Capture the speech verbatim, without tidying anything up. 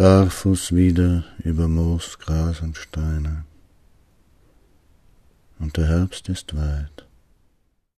barfuß wieder über Moos, Gras und Steine. Und der Herbst ist weit.